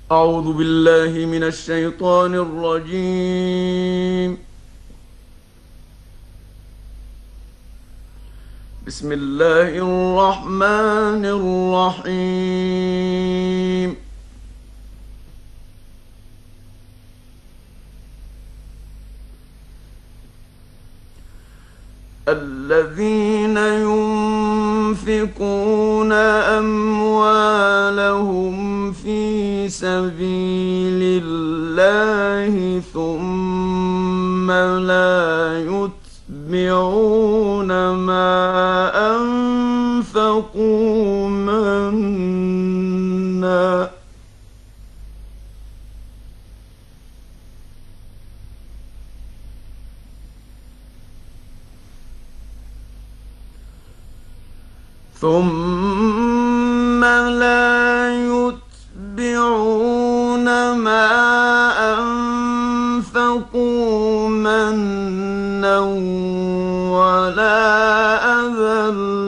أعوذ بالله من الشيطان الرجيم. بسم الله الرحمن الرحيم. الذين ينفقون أموالهم في سبيل الله ثم لا يتبعون ما أنفقوا منا ولا أذى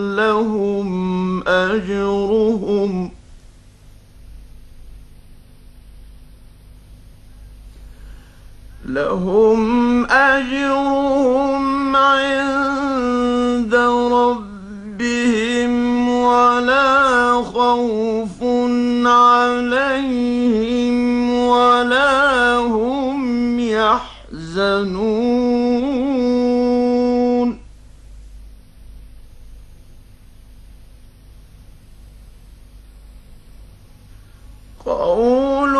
لهم أجرهم عند ربهم ولا خوف عليهم ولا هم يحزنون. قول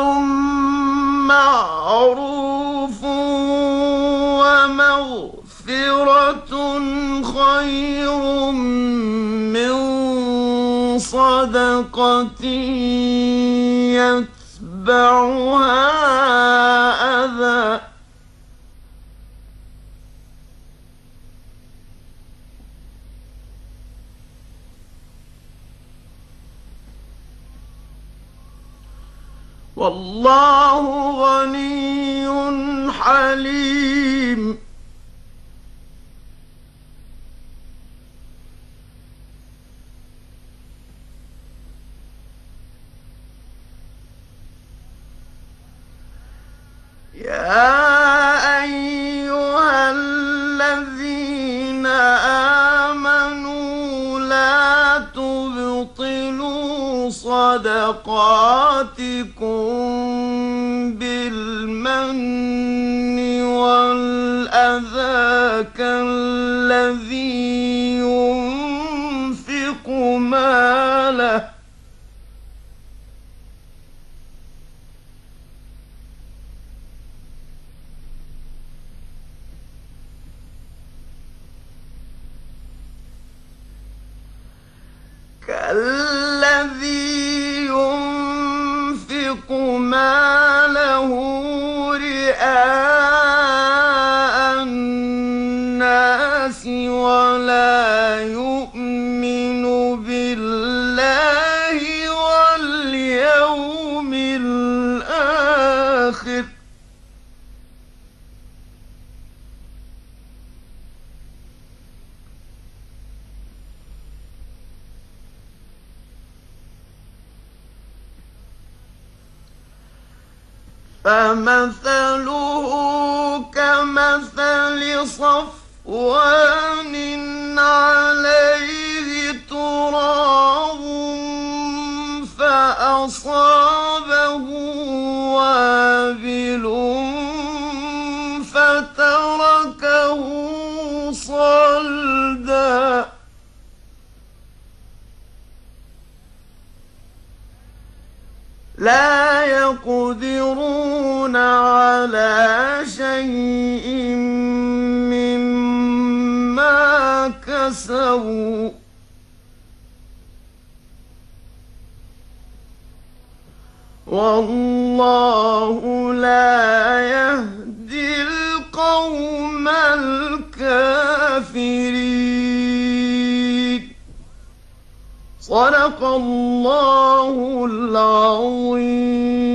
معروف ومغفرة خير من صدقة يتبعها أذى. والله غني حليم. يا أيها الذين آمنوا لا تبطلوا صدقاتكم بالمن والأذى كالذي ينفق ماله رئاء الناس ولا يؤمن بالله واليوم الآخر فمثله كمثل صفوان عليه تراب فأصابه وابل فتركه صلدا. لا يقدرون على شيء مما كسبوا والله لا يهدي القوم الكافرين. صدق الله العظيم.